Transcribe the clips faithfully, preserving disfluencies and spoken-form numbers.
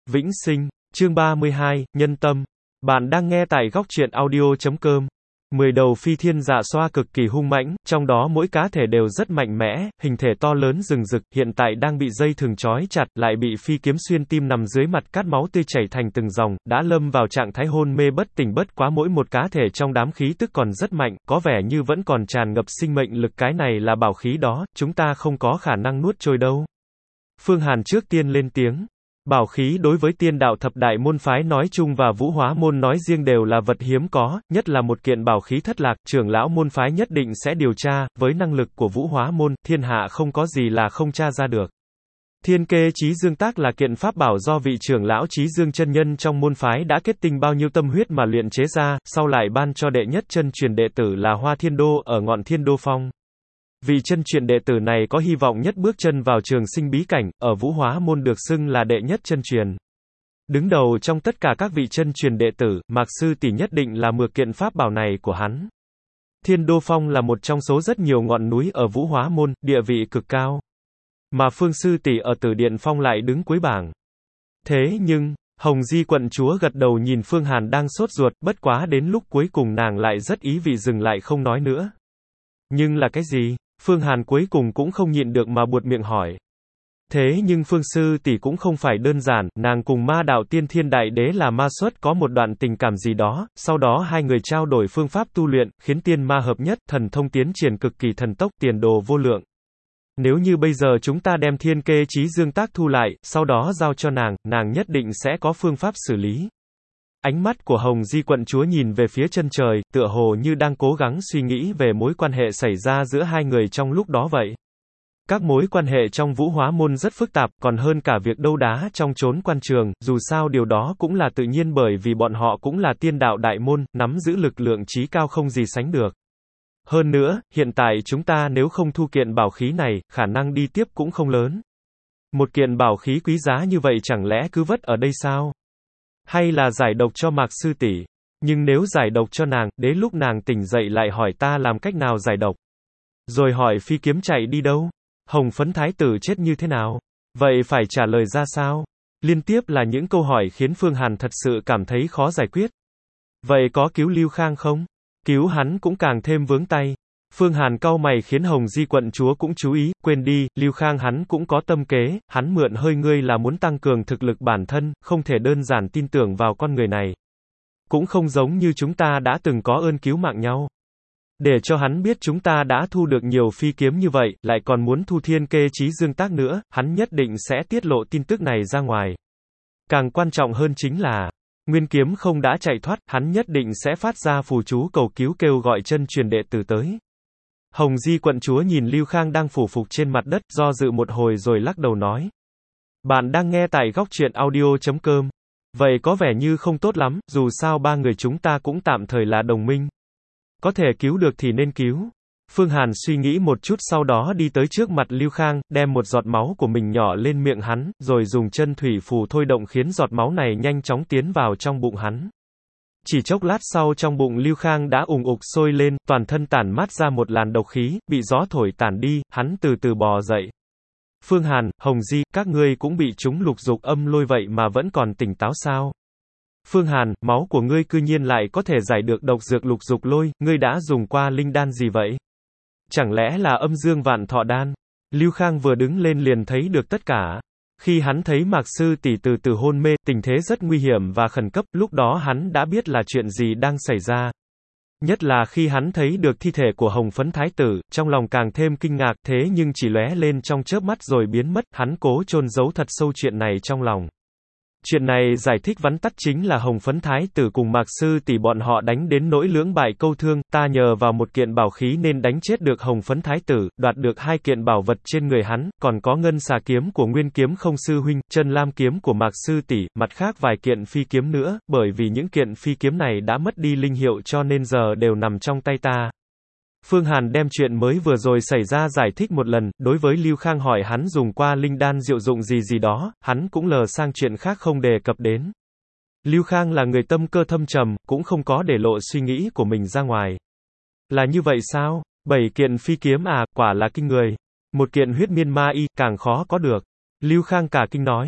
Vĩnh sinh, chương ba mươi hai, nhân tâm. Bạn đang nghe tại góc truyện audio chấm com. Mười đầu phi thiên dạ xoa cực kỳ hung mãnh, trong đó mỗi cá thể đều rất mạnh mẽ, hình thể to lớn rừng rực, hiện tại đang bị dây thừng trói chặt, lại bị phi kiếm xuyên tim nằm dưới mặt cát máu tươi chảy thành từng dòng, đã lâm vào trạng thái hôn mê bất tỉnh bất quá mỗi một cá thể trong đám khí tức còn rất mạnh, có vẻ như vẫn còn tràn ngập sinh mệnh lực, cái này là bảo khí đó, chúng ta không có khả năng nuốt trôi đâu. Phương Hàn trước tiên lên tiếng. Bảo khí đối với tiên đạo thập đại môn phái nói chung và vũ hóa môn nói riêng đều là vật hiếm có, nhất là một kiện bảo khí thất lạc, trưởng lão môn phái nhất định sẽ điều tra, với năng lực của vũ hóa môn, thiên hạ không có gì là không tra ra được. Thiên Kê Chí Dương Tác là kiện pháp bảo do vị trưởng lão Chí Dương chân nhân trong môn phái đã kết tinh bao nhiêu tâm huyết mà luyện chế ra, sau lại ban cho đệ nhất chân truyền đệ tử là Hoa Thiên Đô ở ngọn Thiên Đô Phong. Vị chân truyền đệ tử này có hy vọng nhất bước chân vào trường sinh bí cảnh, ở vũ hóa môn được xưng là đệ nhất chân truyền. Đứng đầu trong tất cả các vị chân truyền đệ tử, Mạc Sư Tỷ nhất định là mượn kiện pháp bảo này của hắn. Thiên Đô Phong là một trong số rất nhiều ngọn núi ở vũ hóa môn, địa vị cực cao. Mà Phương Sư Tỷ ở Tử Điện Phong lại đứng cuối bảng. Thế nhưng, Hồng Di quận chúa gật đầu nhìn Phương Hàn đang sốt ruột, bất quá đến lúc cuối cùng nàng lại rất ý vị dừng lại không nói nữa. Nhưng là cái gì? Phương Hàn cuối cùng cũng không nhịn được mà buột miệng hỏi. Thế nhưng Phương Sư Tỷ cũng không phải đơn giản, nàng cùng ma đạo tiên thiên đại đế là ma xuất có một đoạn tình cảm gì đó, sau đó hai người trao đổi phương pháp tu luyện, khiến tiên ma hợp nhất, thần thông tiến triển cực kỳ thần tốc, tiền đồ vô lượng. Nếu như bây giờ chúng ta đem Thiên Kê Chí Dương Tác thu lại, sau đó giao cho nàng, nàng nhất định sẽ có phương pháp xử lý. Ánh mắt của Hồng Di quận chúa nhìn về phía chân trời, tựa hồ như đang cố gắng suy nghĩ về mối quan hệ xảy ra giữa hai người trong lúc đó vậy. Các mối quan hệ trong vũ hóa môn rất phức tạp, còn hơn cả việc đấu đá trong chốn quan trường, dù sao điều đó cũng là tự nhiên bởi vì bọn họ cũng là tiên đạo đại môn, nắm giữ lực lượng chí cao không gì sánh được. Hơn nữa, hiện tại chúng ta nếu không thu kiện bảo khí này, khả năng đi tiếp cũng không lớn. Một kiện bảo khí quý giá như vậy chẳng lẽ cứ vất ở đây sao? Hay là giải độc cho Mạc Sư Tỷ? Nhưng nếu giải độc cho nàng, đến lúc nàng tỉnh dậy lại hỏi ta làm cách nào giải độc. Rồi hỏi phi kiếm chạy đi đâu? Hồng Phấn Thái tử chết như thế nào? Vậy phải trả lời ra sao? Liên tiếp là những câu hỏi khiến Phương Hàn thật sự cảm thấy khó giải quyết. Vậy có cứu Lưu Khang không? Cứu hắn cũng càng thêm vướng tay. Phương Hàn cau mày khiến Hồng Di quận chúa cũng chú ý, quên đi, Lưu Khang hắn cũng có tâm kế, hắn mượn hơi ngươi là muốn tăng cường thực lực bản thân, không thể đơn giản tin tưởng vào con người này. Cũng không giống như chúng ta đã từng có ơn cứu mạng nhau. Để cho hắn biết chúng ta đã thu được nhiều phi kiếm như vậy, lại còn muốn thu Thiên Kê Chí Dương Tác nữa, hắn nhất định sẽ tiết lộ tin tức này ra ngoài. Càng quan trọng hơn chính là, Nguyên Kiếm không đã chạy thoát, hắn nhất định sẽ phát ra phù chú cầu cứu kêu gọi chân truyền đệ tử tới. Hồng Di quận chúa nhìn Lưu Khang đang phủ phục trên mặt đất, do dự một hồi rồi lắc đầu nói. Bạn đang nghe tại góc truyện audio chấm com. Vậy có vẻ như không tốt lắm, dù sao ba người chúng ta cũng tạm thời là đồng minh. Có thể cứu được thì nên cứu. Phương Hàn suy nghĩ một chút sau đó đi tới trước mặt Lưu Khang, đem một giọt máu của mình nhỏ lên miệng hắn, rồi dùng chân thủy phù thôi động khiến giọt máu này nhanh chóng tiến vào trong bụng hắn. Chỉ chốc lát sau trong bụng Lưu Khang đã ùng ục sôi lên, toàn thân tản mát ra một làn độc khí, bị gió thổi tản đi, hắn từ từ bò dậy. Phương Hàn, Hồng Di, các ngươi cũng bị chúng lục dục âm lôi vậy mà vẫn còn tỉnh táo sao? Phương Hàn, máu của ngươi cư nhiên lại có thể giải được độc dược lục dục lôi, ngươi đã dùng qua linh đan gì vậy? Chẳng lẽ là âm dương vạn thọ đan? Lưu Khang vừa đứng lên liền thấy được tất cả. Khi hắn thấy Mạc Sư Tỷ từ từ hôn mê, tình thế rất nguy hiểm và khẩn cấp, lúc đó hắn đã biết là chuyện gì đang xảy ra. Nhất là khi hắn thấy được thi thể của Hồng Phấn Thái tử, trong lòng càng thêm kinh ngạc, thế nhưng chỉ lóe lên trong chớp mắt rồi biến mất, hắn cố chôn giấu thật sâu chuyện này trong lòng. Chuyện này giải thích vắn tắt chính là Hồng Phấn Thái tử cùng Mạc Sư Tỷ bọn họ đánh đến nỗi lưỡng bại câu thương, ta nhờ vào một kiện bảo khí nên đánh chết được Hồng Phấn Thái tử, đoạt được hai kiện bảo vật trên người hắn, còn có ngân xà kiếm của Nguyên Kiếm không sư huynh, chân lam kiếm của Mạc Sư Tỷ, mặt khác vài kiện phi kiếm nữa, bởi vì những kiện phi kiếm này đã mất đi linh hiệu cho nên giờ đều nằm trong tay ta. Phương Hàn đem chuyện mới vừa rồi xảy ra giải thích một lần, đối với Lưu Khang hỏi hắn dùng qua linh đan diệu dụng gì gì đó, hắn cũng lờ sang chuyện khác không đề cập đến. Lưu Khang là người tâm cơ thâm trầm, cũng không có để lộ suy nghĩ của mình ra ngoài. Là như vậy sao? Bảy kiện phi kiếm à, quả là kinh người. Một kiện huyết miên ma y, càng khó có được. Lưu Khang cả kinh nói.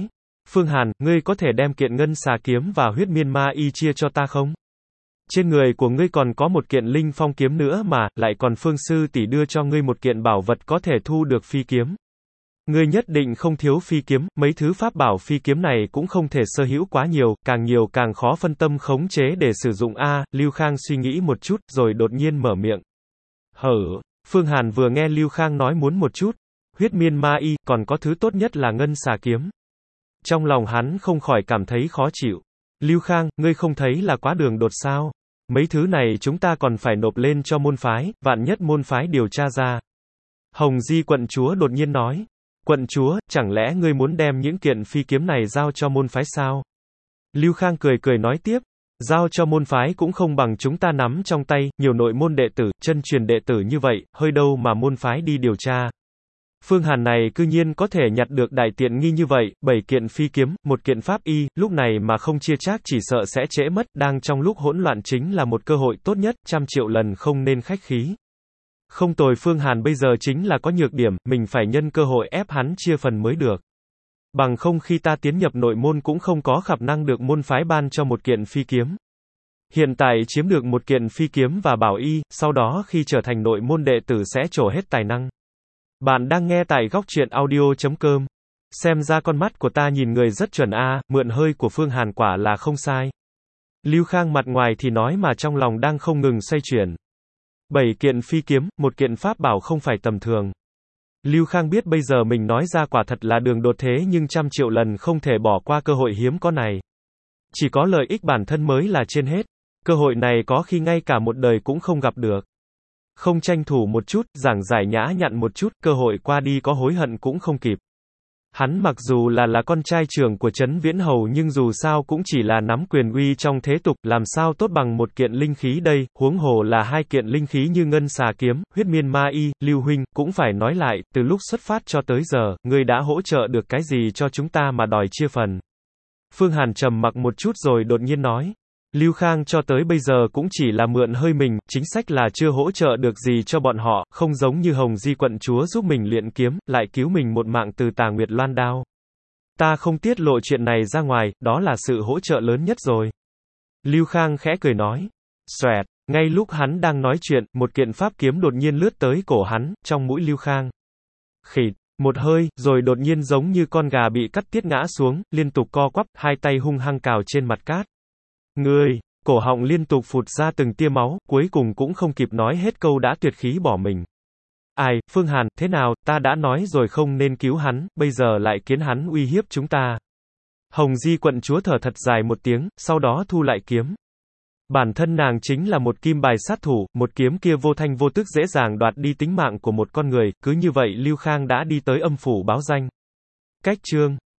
Phương Hàn, ngươi có thể đem kiện ngân xà kiếm và huyết miên ma y chia cho ta không? Trên người của ngươi còn có một kiện linh phong kiếm nữa mà, lại còn Phương sư tỷ đưa cho ngươi một kiện bảo vật có thể thu được phi kiếm. Ngươi nhất định không thiếu phi kiếm, mấy thứ pháp bảo phi kiếm này cũng không thể sở hữu quá nhiều, càng nhiều càng khó phân tâm khống chế để sử dụng a. Lưu Khang suy nghĩ một chút, rồi đột nhiên mở miệng. Hở, Phương Hàn vừa nghe Lưu Khang nói muốn một chút, huyết miên ma y, còn có thứ tốt nhất là ngân xà kiếm. Trong lòng hắn không khỏi cảm thấy khó chịu. Lưu Khang, ngươi không thấy là quá đường đột sao? Mấy thứ này chúng ta còn phải nộp lên cho môn phái, vạn nhất môn phái điều tra ra. Hồng Di quận chúa đột nhiên nói. Quận chúa, chẳng lẽ ngươi muốn đem những kiện phi kiếm này giao cho môn phái sao? Lưu Khang cười cười nói tiếp. Giao cho môn phái cũng không bằng chúng ta nắm trong tay, nhiều nội môn đệ tử, chân truyền đệ tử như vậy, hơi đâu mà môn phái đi điều tra. Phương Hàn này cư nhiên có thể nhặt được đại tiện nghi như vậy, bảy kiện phi kiếm, một kiện pháp y, lúc này mà không chia chác chỉ sợ sẽ trễ mất, đang trong lúc hỗn loạn chính là một cơ hội tốt nhất, trăm triệu lần không nên khách khí. Không tồi, Phương Hàn bây giờ chính là có nhược điểm, mình phải nhân cơ hội ép hắn chia phần mới được. Bằng không khi ta tiến nhập nội môn cũng không có khả năng được môn phái ban cho một kiện phi kiếm. Hiện tại chiếm được một kiện phi kiếm và bảo y, sau đó khi trở thành nội môn đệ tử sẽ trổ hết tài năng. Bạn đang nghe tại góc truyện audio chấm com. Xem ra con mắt của ta nhìn người rất chuẩn a, mượn hơi của Phương Hàn quả là không sai. Lưu Khang mặt ngoài thì nói mà trong lòng đang không ngừng xoay chuyển. Bảy kiện phi kiếm, một kiện pháp bảo không phải tầm thường. Lưu Khang biết bây giờ mình nói ra quả thật là đường đột thế nhưng trăm triệu lần không thể bỏ qua cơ hội hiếm có này. Chỉ có lợi ích bản thân mới là trên hết. Cơ hội này có khi ngay cả một đời cũng không gặp được. Không tranh thủ một chút, giảng giải nhã nhặn một chút, cơ hội qua đi có hối hận cũng không kịp. Hắn mặc dù là là con trai trưởng của Trấn Viễn Hầu nhưng dù sao cũng chỉ là nắm quyền uy trong thế tục, làm sao tốt bằng một kiện linh khí đây, huống hồ là hai kiện linh khí như ngân xà kiếm, huyết miên ma y. Lưu huynh, cũng phải nói lại, từ lúc xuất phát cho tới giờ, ngươi đã hỗ trợ được cái gì cho chúng ta mà đòi chia phần. Phương Hàn trầm mặc một chút rồi đột nhiên nói. Lưu Khang cho tới bây giờ cũng chỉ là mượn hơi mình, chính sách là chưa hỗ trợ được gì cho bọn họ, không giống như Hồng Di quận chúa giúp mình luyện kiếm, lại cứu mình một mạng từ Tà Nguyệt Loan đao. Ta không tiết lộ chuyện này ra ngoài, đó là sự hỗ trợ lớn nhất rồi. Lưu Khang khẽ cười nói. Xoẹt, ngay lúc hắn đang nói chuyện, một kiện pháp kiếm đột nhiên lướt tới cổ hắn, trong mũi Lưu Khang. Khịt, một hơi, rồi đột nhiên giống như con gà bị cắt tiết ngã xuống, liên tục co quắp, hai tay hung hăng cào trên mặt cát. Ngươi, cổ họng liên tục phụt ra từng tia máu, cuối cùng cũng không kịp nói hết câu đã tuyệt khí bỏ mình. Ai, Phương Hàn, thế nào, ta đã nói rồi không nên cứu hắn, bây giờ lại khiến hắn uy hiếp chúng ta. Hồng Di quận chúa thở thật dài một tiếng, sau đó thu lại kiếm. Bản thân nàng chính là một kim bài sát thủ, một kiếm kia vô thanh vô tức dễ dàng đoạt đi tính mạng của một con người, cứ như vậy Lưu Khang đã đi tới âm phủ báo danh. Cách chương